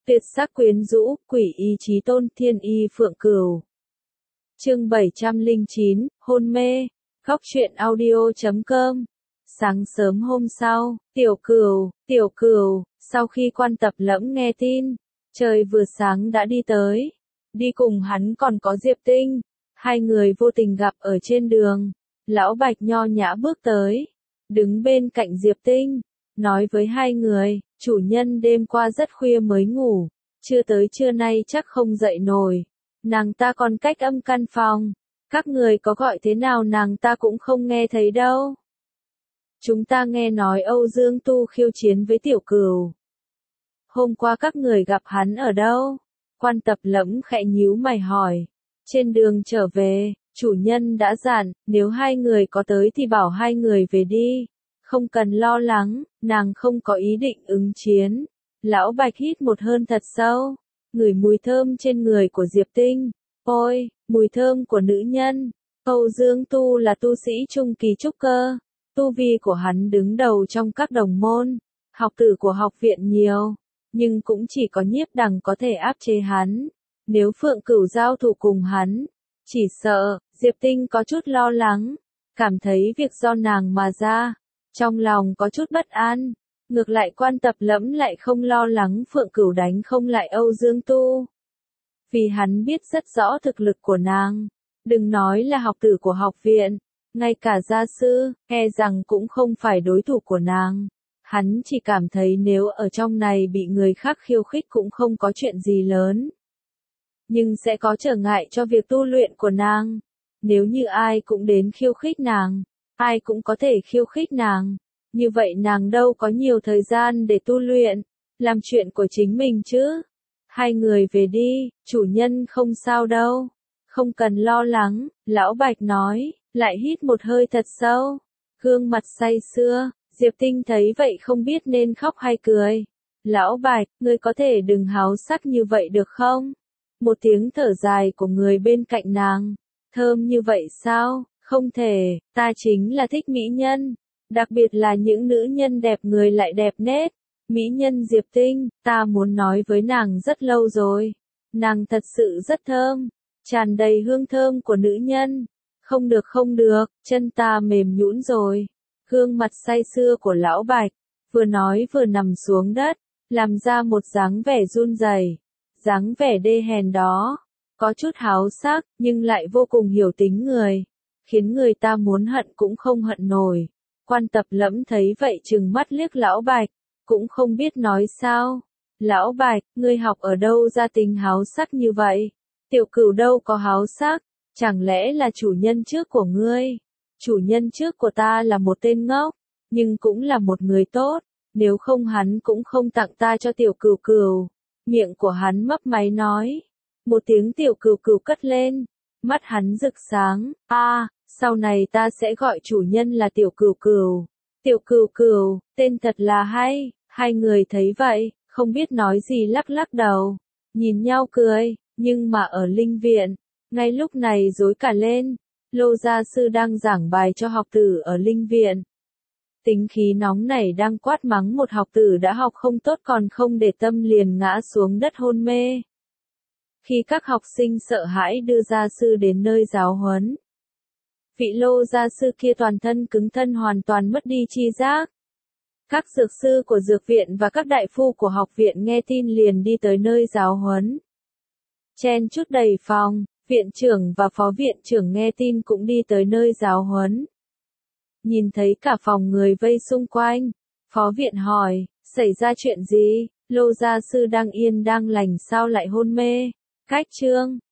Tuyệt sắc quyến rũ, quỷ y chí tôn, thiên y phượng cửu. Chương 709, hôn mê. Góc truyện audio.com. Sáng sớm hôm sau, tiểu cửu, sau khi Quan Tập Lẫm nghe tin, trời vừa sáng đã đi tới. Đi cùng hắn còn có Diệp Tinh. Hai người vô tình gặp ở trên đường. Lão Bạch nho nhã bước tới, đứng bên cạnh Diệp Tinh, nói với hai người, chủ nhân đêm qua rất khuya mới ngủ, chưa tới trưa nay chắc không dậy nổi. Nàng ta còn cách âm căn phòng, các người có gọi thế nào nàng ta cũng không nghe thấy đâu. Chúng ta nghe nói Âu Dương Tu khiêu chiến với tiểu cửu. Hôm qua các người gặp hắn ở đâu? Quan Tập Lẫm khẽ nhíu mày hỏi. Trên đường trở về, chủ nhân đã dặn, nếu hai người có tới thì bảo hai người về đi. Không cần lo lắng, nàng không có ý định ứng chiến. Lão Bạch hít một hơi thật sâu, ngửi mùi thơm trên người của Diệp Tinh. Ôi, mùi thơm của nữ nhân. Âu Dương Tu là tu sĩ trung kỳ trúc cơ. Tu vi của hắn đứng đầu trong các đồng môn. Học tử của học viện nhiều, nhưng cũng chỉ có Nhiếp Đằng có thể áp chế hắn. Nếu Phượng Cửu giao thủ cùng hắn, chỉ sợ, Diệp Tinh có chút lo lắng, cảm thấy việc do nàng mà ra, trong lòng có chút bất an. Ngược lại Quan Tập Lẫm lại không lo lắng Phượng Cửu đánh không lại Âu Dương Tu. Vì hắn biết rất rõ thực lực của nàng, đừng nói là học tử của học viện, ngay cả gia sư, e rằng cũng không phải đối thủ của nàng. Hắn chỉ cảm thấy nếu ở trong này bị người khác khiêu khích cũng không có chuyện gì lớn, nhưng sẽ có trở ngại cho việc tu luyện của nàng. Nếu như ai cũng đến khiêu khích nàng, ai cũng có thể khiêu khích nàng, như vậy nàng đâu có nhiều thời gian để tu luyện, làm chuyện của chính mình chứ. Hai người về đi, chủ nhân không sao đâu, không cần lo lắng, Lão Bạch nói, lại hít một hơi thật sâu, gương mặt say sưa. Diệp Tinh thấy vậy không biết nên khóc hay cười. Lão Bạch, ngươi có thể đừng háo sắc như vậy được không? Một tiếng thở dài của người bên cạnh nàng. Thơm như vậy sao? Không thể, ta chính là thích mỹ nhân. Đặc biệt là những nữ nhân đẹp người lại đẹp nết. Mỹ nhân Diệp Tinh, ta muốn nói với nàng rất lâu rồi. Nàng thật sự rất thơm, tràn đầy hương thơm của nữ nhân. Không được, chân ta mềm nhũn rồi. Gương mặt say sưa của Lão Bạch, vừa nói vừa nằm xuống đất, làm ra một dáng vẻ run rẩy, dáng vẻ đê hèn đó, có chút háo sắc, nhưng lại vô cùng hiểu tính người, khiến người ta muốn hận cũng không hận nổi. Quan Tập Lẫm thấy vậy trừng mắt liếc Lão Bạch, cũng không biết nói sao. Lão Bạch, ngươi học ở đâu ra tính háo sắc như vậy? Tiểu Cửu đâu có háo sắc, chẳng lẽ là chủ nhân trước của ngươi? Chủ nhân trước của ta là một tên ngốc, nhưng cũng là một người tốt, nếu không hắn cũng không tặng ta cho tiểu Cửu Cửu. Miệng của hắn mấp máy nói. Một tiếng tiểu Cửu Cửu cất lên, mắt hắn rực sáng, sau này ta sẽ gọi chủ nhân là tiểu Cửu Cửu. Tiểu Cửu Cửu, tên thật là hay. Hai người thấy vậy, không biết nói gì lắc lắc đầu, nhìn nhau cười, nhưng mà ở linh viện, ngay lúc này rối cả lên. Lô gia sư đang giảng bài cho học tử ở linh viện. Tính khí nóng nảy đang quát mắng một học tử đã học không tốt còn không để tâm liền ngã xuống đất hôn mê. Khi các học sinh sợ hãi đưa gia sư đến nơi giáo huấn, vị Lô gia sư kia toàn thân cứng thân hoàn toàn mất đi tri giác. Các dược sư của dược viện và các đại phu của học viện nghe tin liền đi tới nơi giáo huấn. Chen chút đầy phòng. Viện trưởng và phó viện trưởng nghe tin cũng đi tới nơi giáo huấn. Nhìn thấy cả phòng người vây xung quanh, phó viện hỏi, xảy ra chuyện gì? Lô gia sư đang yên đang lành sao lại hôn mê? Cách chương